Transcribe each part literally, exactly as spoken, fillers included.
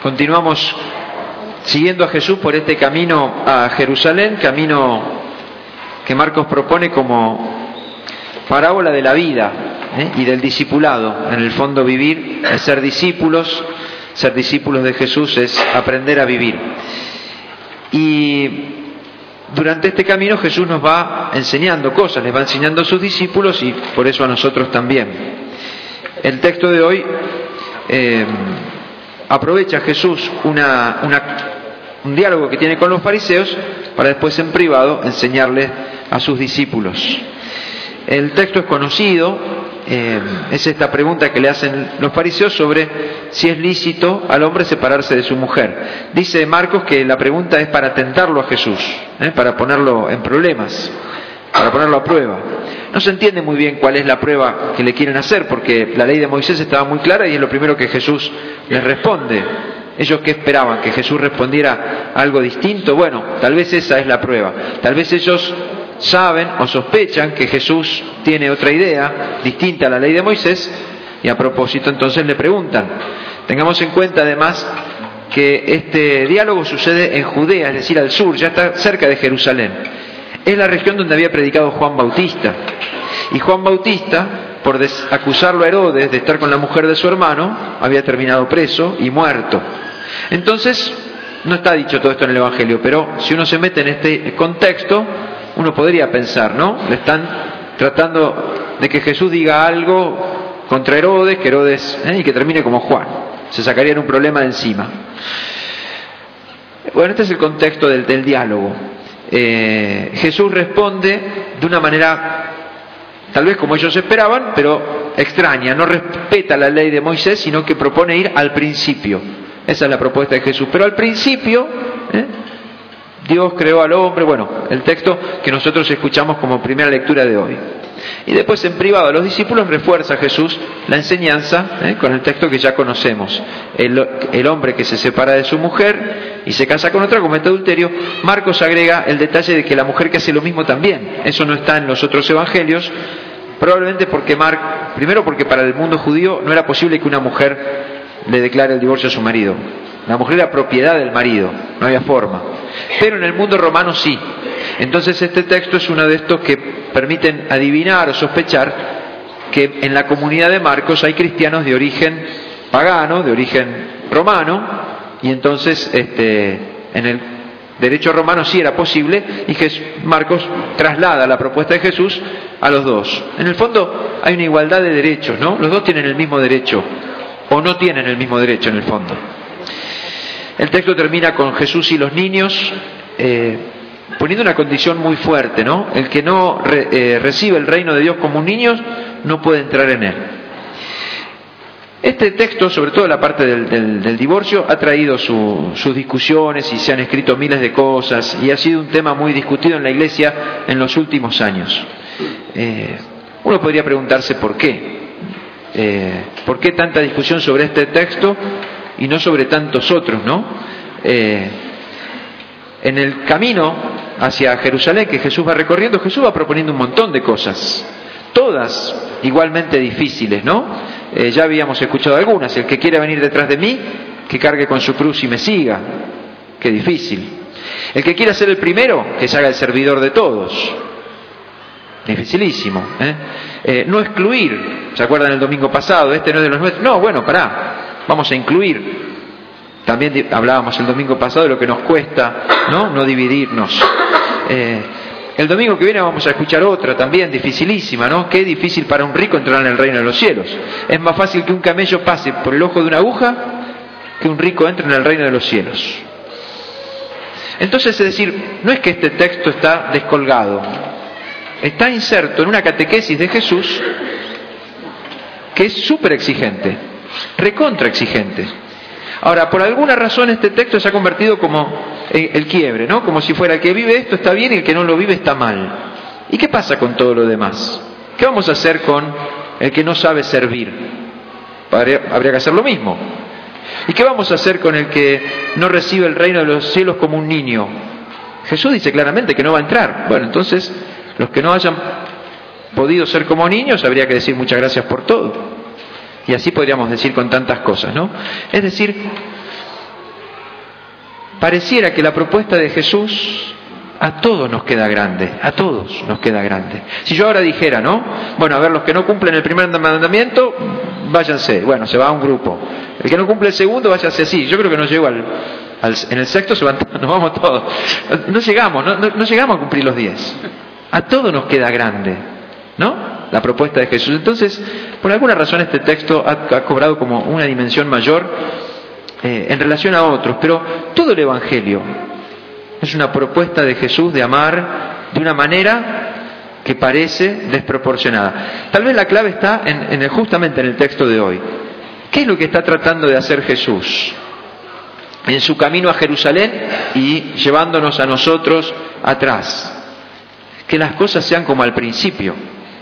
Continuamos siguiendo a Jesús por este camino a Jerusalén, camino que Marcos propone como parábola de la vida ¿eh? y del discipulado. En el fondo, vivir es ser discípulos, ser discípulos de Jesús es aprender a vivir. Y durante este camino Jesús nos va enseñando cosas, les va enseñando a sus discípulos y por eso a nosotros también. El texto de hoy eh, aprovecha Jesús una, una, un diálogo que tiene con los fariseos para después en privado enseñarles a sus discípulos. El texto es conocido, eh, es esta pregunta que le hacen los fariseos sobre si es lícito al hombre separarse de su mujer. Dice Marcos que la pregunta es para tentarlo a Jesús, ¿eh? para ponerlo en problemas, para ponerlo a prueba. No se entiende muy bien cuál es la prueba que le quieren hacer, porque la ley de Moisés estaba muy clara y es lo primero que Jesús les responde. ¿Ellos qué esperaban? ¿Que Jesús respondiera algo distinto? Bueno, tal vez esa es la prueba. Tal vez ellos saben o sospechan que Jesús tiene otra idea distinta a la ley de Moisés y a propósito entonces le preguntan. Tengamos en cuenta además que este diálogo sucede en Judea, es decir, al sur, ya está cerca de Jerusalén. Es la región donde había predicado Juan Bautista. Y Juan Bautista, por des- acusarlo a Herodes de estar con la mujer de su hermano, había terminado preso y muerto. Entonces, no está dicho todo esto en el Evangelio, pero si uno se mete en este contexto, uno podría pensar, ¿no? Le están tratando de que Jesús diga algo contra Herodes, que Herodes, ¿eh? y que termine como Juan. Se sacarían un problema de encima. Bueno, este es el contexto del, del diálogo. Eh, Jesús responde de una manera tal vez como ellos esperaban, pero extraña. No respeta la ley de Moisés, sino que propone ir al principio. Esa es la propuesta de Jesús. Pero al principio, ¿eh? Dios creó al hombre, bueno, el texto que nosotros escuchamos como primera lectura de hoy. Y después en privado a los discípulos refuerza Jesús la enseñanza ¿eh? con el texto que ya conocemos. El, el hombre que se separa de su mujer y se casa con otra comete adulterio. Marcos agrega el detalle de que la mujer que hace lo mismo también. Eso no está en los otros evangelios, probablemente porque Mar, primero porque para el mundo judío no era posible que una mujer le declare el divorcio a su marido. La mujer era propiedad del marido, no había forma. Pero en el mundo romano sí. Entonces este texto es uno de estos que permiten adivinar o sospechar que en la comunidad de Marcos hay cristianos de origen pagano, de origen romano, y entonces este, en el derecho romano sí era posible, y Jesús, Marcos traslada la propuesta de Jesús a los dos. En el fondo hay una igualdad de derechos, ¿no? Los dos tienen el mismo derecho, o no tienen el mismo derecho en el fondo. El texto termina con Jesús y los niños, eh, poniendo una condición muy fuerte, ¿no? El que no re, eh, recibe el reino de Dios como un niño no puede entrar en él. Este texto, sobre todo la parte del, del, del divorcio, ha traído su, sus discusiones y se han escrito miles de cosas y ha sido un tema muy discutido en la Iglesia en los últimos años. Eh, uno podría preguntarse por qué. Eh, ¿Por qué tanta discusión sobre este texto y no sobre tantos otros, ¿no? Eh, en el camino hacia Jerusalén que Jesús va recorriendo, Jesús va proponiendo un montón de cosas, todas igualmente difíciles, ¿no? Eh, ya habíamos escuchado algunas. El que quiera venir detrás de mí, que cargue con su cruz y me siga. Qué difícil. El que quiera ser el primero, que se haga el servidor de todos. Dificilísimo. ¿eh? Eh, no excluir. ¿Se acuerdan el domingo pasado? Este no es de los nuestros. No, bueno, pará. Vamos a incluir. También hablábamos el domingo pasado de lo que nos cuesta, ¿no? No dividirnos. Eh, el domingo que viene vamos a escuchar otra también dificilísima, ¿no? Qué difícil para un rico entrar en el reino de los cielos. Es más fácil que un camello pase por el ojo de una aguja que un rico entre en el reino de los cielos. Entonces, es decir, no es que este texto está descolgado. Está inserto en una catequesis de Jesús que es súper exigente, recontra exigente. Ahora, por alguna razón este texto se ha convertido como el quiebre, ¿no? Como si fuera el que vive esto está bien y el que no lo vive está mal. ¿Y qué pasa con todo lo demás? ¿Qué vamos a hacer con el que no sabe servir? Habría que hacer lo mismo. ¿Y qué vamos a hacer con el que no recibe el reino de los cielos como un niño? Jesús dice claramente que no va a entrar. Bueno, entonces, los que no hayan podido ser como niños, habría que decir muchas gracias por todo. Y así podríamos decir con tantas cosas, ¿no? Es decir, pareciera que la propuesta de Jesús a todos nos queda grande, a todos nos queda grande. Si yo ahora dijera, ¿no? Bueno, a ver, los que no cumplen el primer mandamiento, váyanse. Bueno, se va a un grupo. El que no cumple el segundo, váyanse así. Yo creo que no llego al... al en el sexto se van, nos vamos todos. No llegamos, no, no, no llegamos a cumplir los diez. A todos nos queda grande, ¿no? La propuesta de Jesús. Entonces, por alguna razón este texto ha, ha cobrado como una dimensión mayor eh, en relación a otros. Pero todo el Evangelio es una propuesta de Jesús de amar de una manera que parece desproporcionada. Tal vez la clave está en, en el, justamente en el texto de hoy. ¿Qué es lo que está tratando de hacer Jesús en su camino a Jerusalén y llevándonos a nosotros atrás? Que las cosas sean como al principio.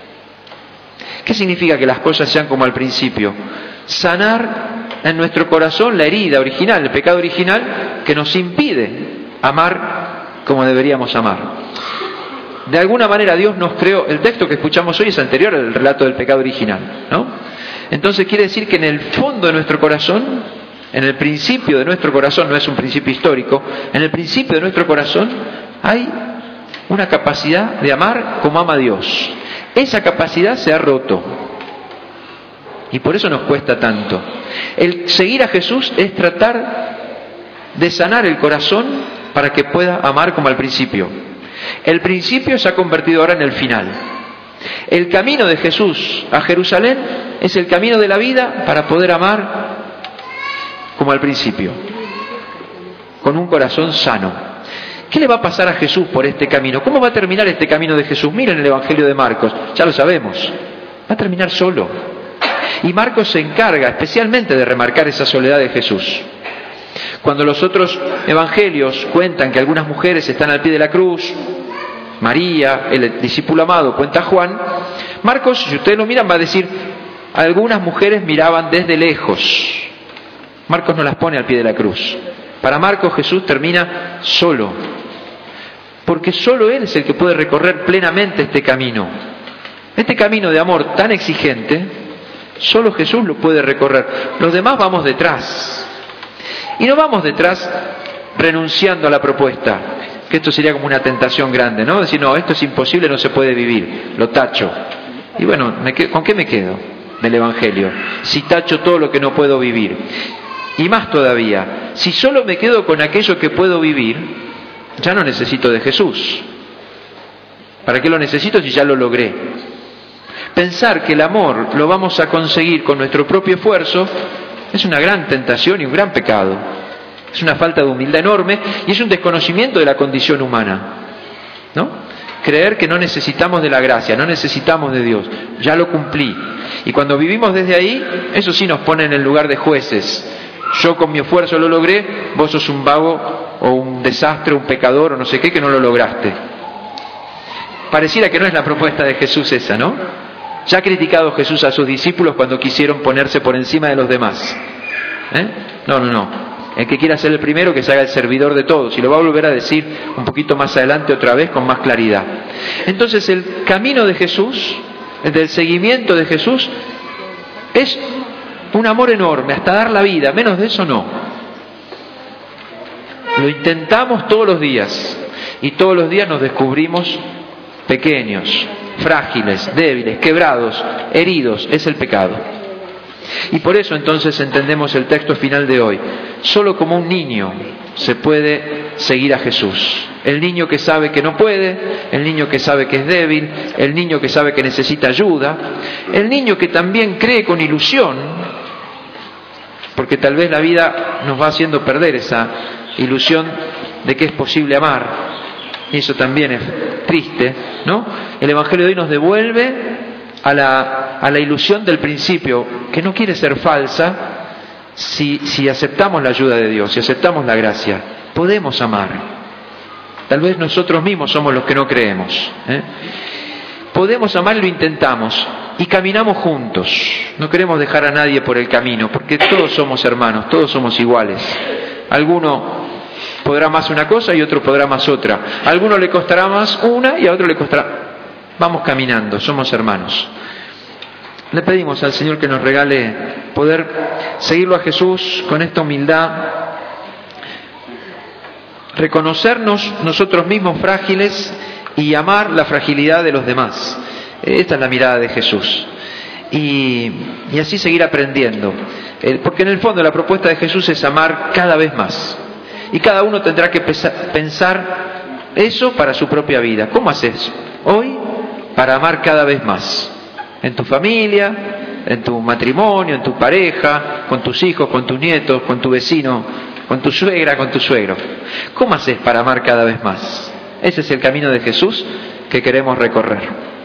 ¿Qué significa que las cosas sean como al principio? Sanar en nuestro corazón la herida original, el pecado original que nos impide amar como deberíamos amar. De alguna manera Dios nos creó, el texto que escuchamos hoy es anterior al relato del pecado original, ¿no? Entonces quiere decir que en el fondo de nuestro corazón, en el principio de nuestro corazón, no es un principio histórico, en el principio de nuestro corazón hay una capacidad de amar como ama Dios. Esa capacidad se ha roto y por eso nos cuesta tanto. El seguir a Jesús es tratar de sanar el corazón para que pueda amar como al principio. El principio se ha convertido ahora en el final. El camino de Jesús a Jerusalén es el camino de la vida para poder amar como al principio, con un corazón sano. ¿Qué le va a pasar a Jesús por este camino? ¿Cómo va a terminar este camino de Jesús? Miren el Evangelio de Marcos, ya lo sabemos, va a terminar solo. Y Marcos se encarga especialmente de remarcar esa soledad de Jesús. Cuando los otros evangelios cuentan que algunas mujeres están al pie de la cruz, María, el discípulo amado, cuenta Juan, Marcos, si ustedes lo miran, va a decir, algunas mujeres miraban desde lejos. Marcos no las pone al pie de la cruz. Para Marcos Jesús termina solo, porque solo Él es el que puede recorrer plenamente este camino. Este camino de amor tan exigente, solo Jesús lo puede recorrer. Los demás vamos detrás. Y no vamos detrás renunciando a la propuesta, que esto sería como una tentación grande, ¿no? Decir, no, esto es imposible, no se puede vivir, lo tacho. Y bueno, ¿me quedo, ¿con qué me quedo del Evangelio? Si tacho todo lo que no puedo vivir. Y más todavía, si solo me quedo con aquello que puedo vivir, ya no necesito de Jesús. ¿Para qué lo necesito si ya lo logré? Pensar que el amor lo vamos a conseguir con nuestro propio esfuerzo es una gran tentación y un gran pecado. Es una falta de humildad enorme y es un desconocimiento de la condición humana, ¿no? Creer que no necesitamos de la gracia, no necesitamos de Dios, ya lo cumplí. Y cuando vivimos desde ahí, eso sí nos pone en el lugar de jueces. Yo con mi esfuerzo lo logré, vos sos un vago o un desastre, un pecador o no sé qué que no lo lograste. Pareciera que no es la propuesta de Jesús esa, ¿no? Ya ha criticado Jesús a sus discípulos cuando quisieron ponerse por encima de los demás. ¿Eh? No, no, no. El que quiera ser el primero, que se haga el servidor de todos. Y lo va a volver a decir un poquito más adelante otra vez con más claridad. Entonces el camino de Jesús, el del seguimiento de Jesús, es un amor enorme, hasta dar la vida. Menos de eso no. Lo intentamos todos los días. Y todos los días nos descubrimos pequeños, frágiles, débiles, quebrados, heridos. Es el pecado. Y por eso entonces entendemos el texto final de hoy. Solo como un niño se puede seguir a Jesús. El niño que sabe que no puede, el niño que sabe que es débil, el niño que sabe que necesita ayuda, el niño que también cree con ilusión, porque tal vez la vida nos va haciendo perder esa ilusión de que es posible amar. Y eso también es triste, ¿no? El Evangelio de hoy nos devuelve a la, a la ilusión del principio, que no quiere ser falsa si, si aceptamos la ayuda de Dios, si aceptamos la gracia. Podemos amar. Tal vez nosotros mismos somos los que no creemos, ¿eh? Podemos amar y lo intentamos. Y caminamos juntos. No queremos dejar a nadie por el camino, porque todos somos hermanos, todos somos iguales. Alguno podrá más una cosa y otro podrá más otra. A alguno le costará más una y a otro le costará. Vamos caminando, somos hermanos. Le pedimos al Señor que nos regale poder seguirlo a Jesús con esta humildad, reconocernos nosotros mismos frágiles y amar la fragilidad de los demás. Esta es la mirada de Jesús. Y, y así seguir aprendiendo. Porque en el fondo la propuesta de Jesús es amar cada vez más. Y cada uno tendrá que pensar eso para su propia vida. ¿Cómo haces hoy para amar cada vez más? En tu familia, en tu matrimonio, en tu pareja, con tus hijos, con tus nietos, con tu vecino, con tu suegra, con tu suegro. ¿Cómo haces para amar cada vez más? Ese es el camino de Jesús que queremos recorrer.